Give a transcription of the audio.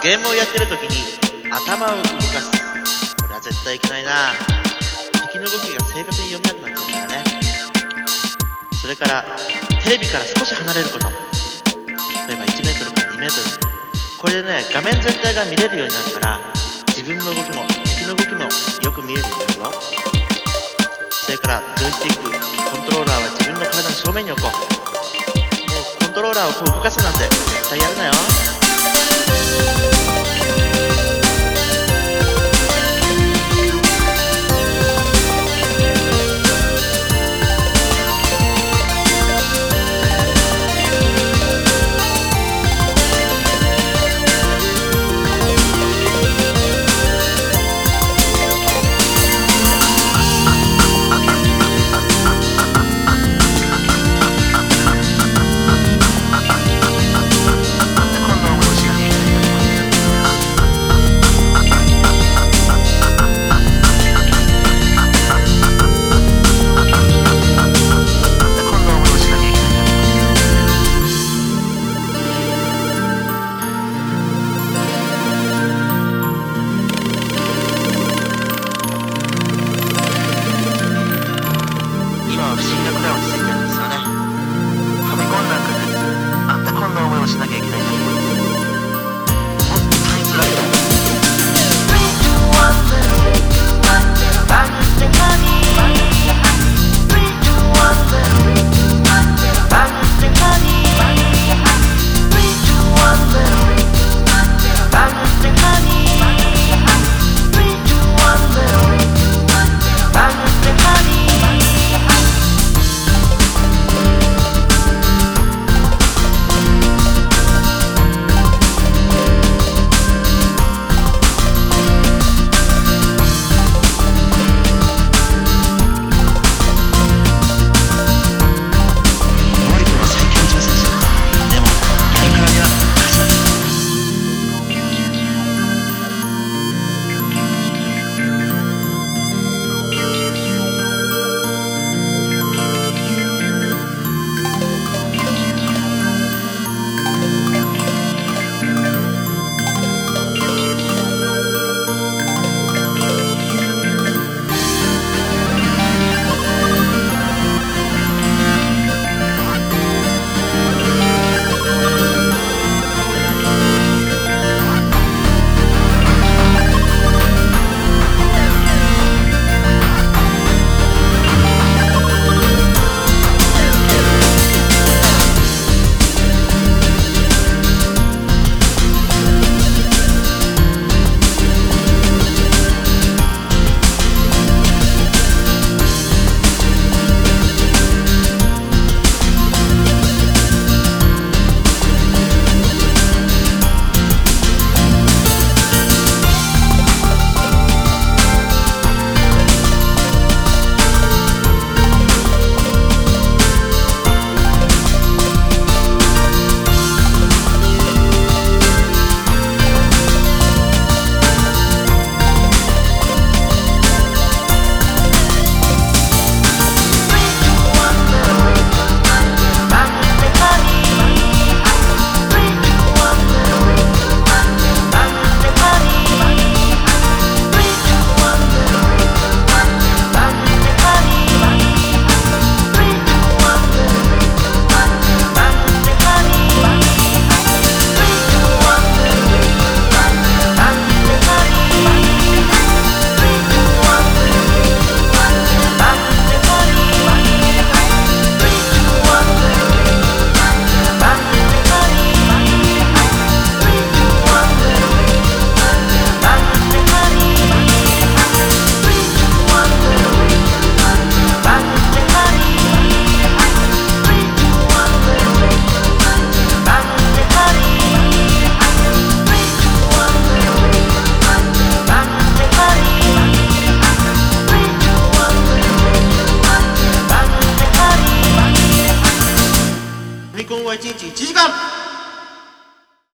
ゲームをやってる時に頭を動かす。これは絶対いけないな。敵の動きが正確に読めなくなっちゃうからね。それからテレビから少し離れること。例えば1メートルから2メートル。これでね、画面全体が見れるようになるから自分の動きも敵の動きもよく見えるようになるよ。それからジョイスティック、コントローラーは自分の体の正面に置こう。もうコントローラーをこう動かすなんて絶対やるなよ。不思議なくらい落ち着いてるんですよね。ファミコンなんかであんたこんな思いをしなきゃいけないんだ。本当につらいよ。1日1時間。